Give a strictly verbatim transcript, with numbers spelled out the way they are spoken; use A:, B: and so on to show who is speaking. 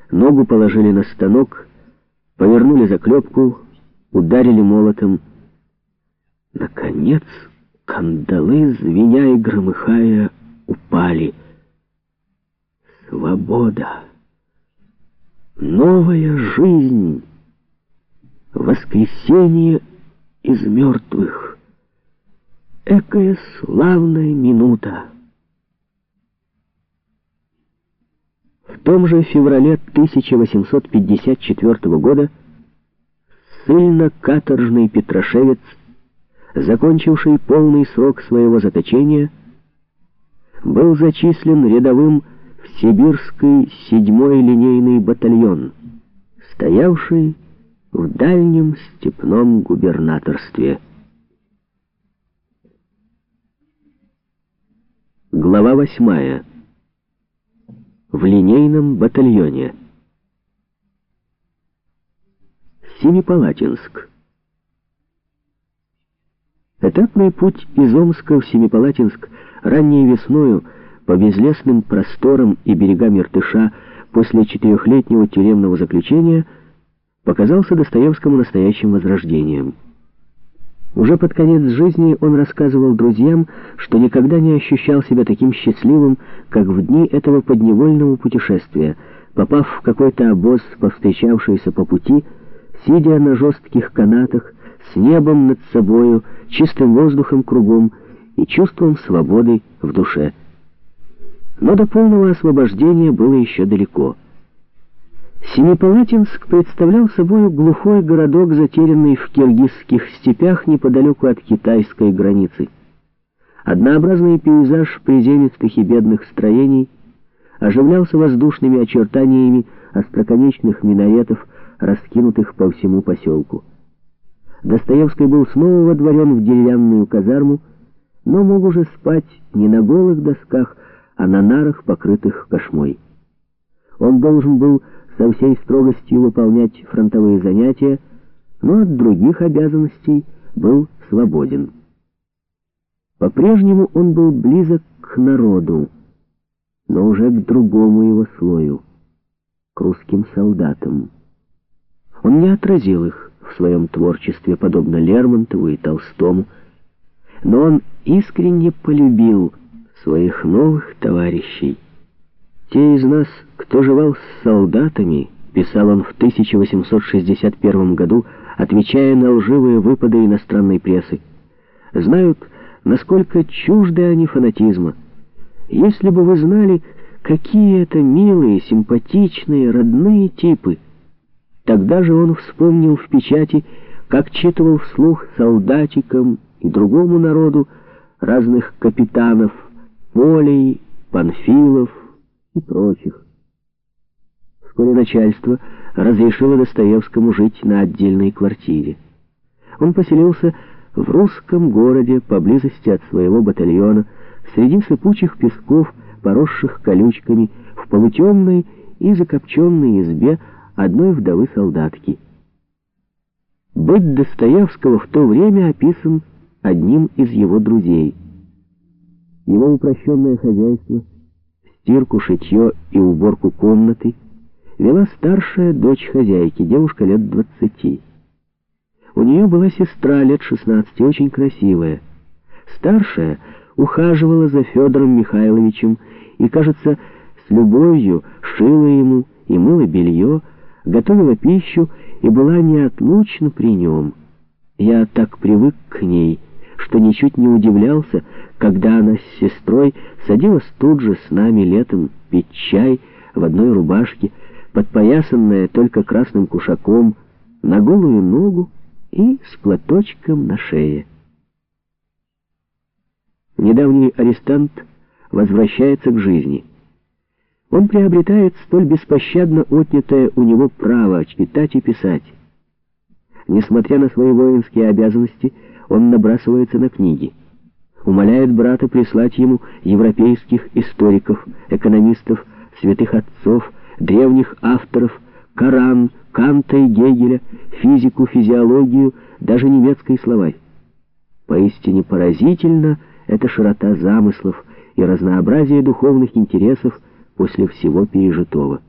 A: Ногу положили на станок, повернули заклепку, ударили молотом. Наконец кандалы, звеня и громыхая, упали. Свобода! Новая жизнь! Воскресение из мертвых! Экая славная минута! В том же феврале тысяча восемьсот пятьдесят четвёртого года ссыльно-каторжный петрошевец, закончивший полный срок своего заточения, был зачислен рядовым в Сибирский седьмой линейный батальон, стоявший в дальнем степном губернаторстве. Глава восьмая. В линейном батальоне. Семипалатинск. Этапный путь из Омска в Семипалатинск ранней весною по безлесным просторам и берегам Иртыша после четырехлетнего тюремного заключения показался Достоевскому настоящим возрождением. Уже под конец жизни он рассказывал друзьям, что никогда не ощущал себя таким счастливым, как в дни этого подневольного путешествия, попав в какой-то обоз, повстречавшийся по пути, сидя на жестких канатах, с небом над собою, чистым воздухом кругом и чувством свободы в душе. Но до полного освобождения было еще далеко. Семипалатинск представлял собой глухой городок, затерянный в киргизских степях неподалеку от китайской границы. Однообразный пейзаж приземистых и бедных строений оживлялся воздушными очертаниями остроконечных минаретов, раскинутых по всему поселку. Достоевский был снова водворен в деревянную казарму, но мог уже спать не на голых досках, а на нарах, покрытых кошмой. Он должен был со всей строгостью выполнять фронтовые занятия, но от других обязанностей был свободен. По-прежнему он был близок к народу, но уже к другому его слою, к русским солдатам. Он не отразил их в своем творчестве, подобно Лермонтову и Толстому, но он искренне полюбил своих новых товарищей. «Те из нас, кто живал с солдатами», — писал он в тысяча восемьсот шестьдесят первом году, отвечая на лживые выпады иностранной прессы, знают, насколько чужды они фанатизма. Если бы вы знали, какие это милые, симпатичные, родные типы. Тогда же он вспомнил в печати, как читывал вслух солдатикам и другому народу разных капитанов, Полей, Панфилов и прочих. Вскоре начальство разрешило Достоевскому жить на отдельной квартире. Он поселился в русском городе, поблизости от своего батальона, среди сыпучих песков, поросших колючками, в полутемной и закопченной избе одной вдовы-солдатки. Быт Достоевского в то время описан одним из его друзей. Его упрощенное хозяйство, стирку, шитье и уборку комнаты вела старшая дочь хозяйки, девушка лет двадцати. У нее была сестра лет шестнадцати, очень красивая. Старшая ухаживала за Федором Михайловичем и, кажется, с любовью шила ему и мыла белье, готовила пищу и была неотлучна при нем. Я так привык к ней, что ничуть не удивлялся, когда она с сестрой садилась тут же с нами летом пить чай в одной рубашке, подпоясанная только красным кушаком, на голую ногу и с платочком на шее. Недавний арестант возвращается к жизни. Он приобретает столь беспощадно отнятое у него право читать и писать. Несмотря на свои воинские обязанности, он набрасывается на книги. Умоляет брата прислать ему европейских историков, экономистов, святых отцов, древних авторов, Коран, Канта и Гегеля, физику, физиологию, даже немецкий словарь. Поистине поразительно эта широта замыслов и разнообразие духовных интересов после всего пережитого.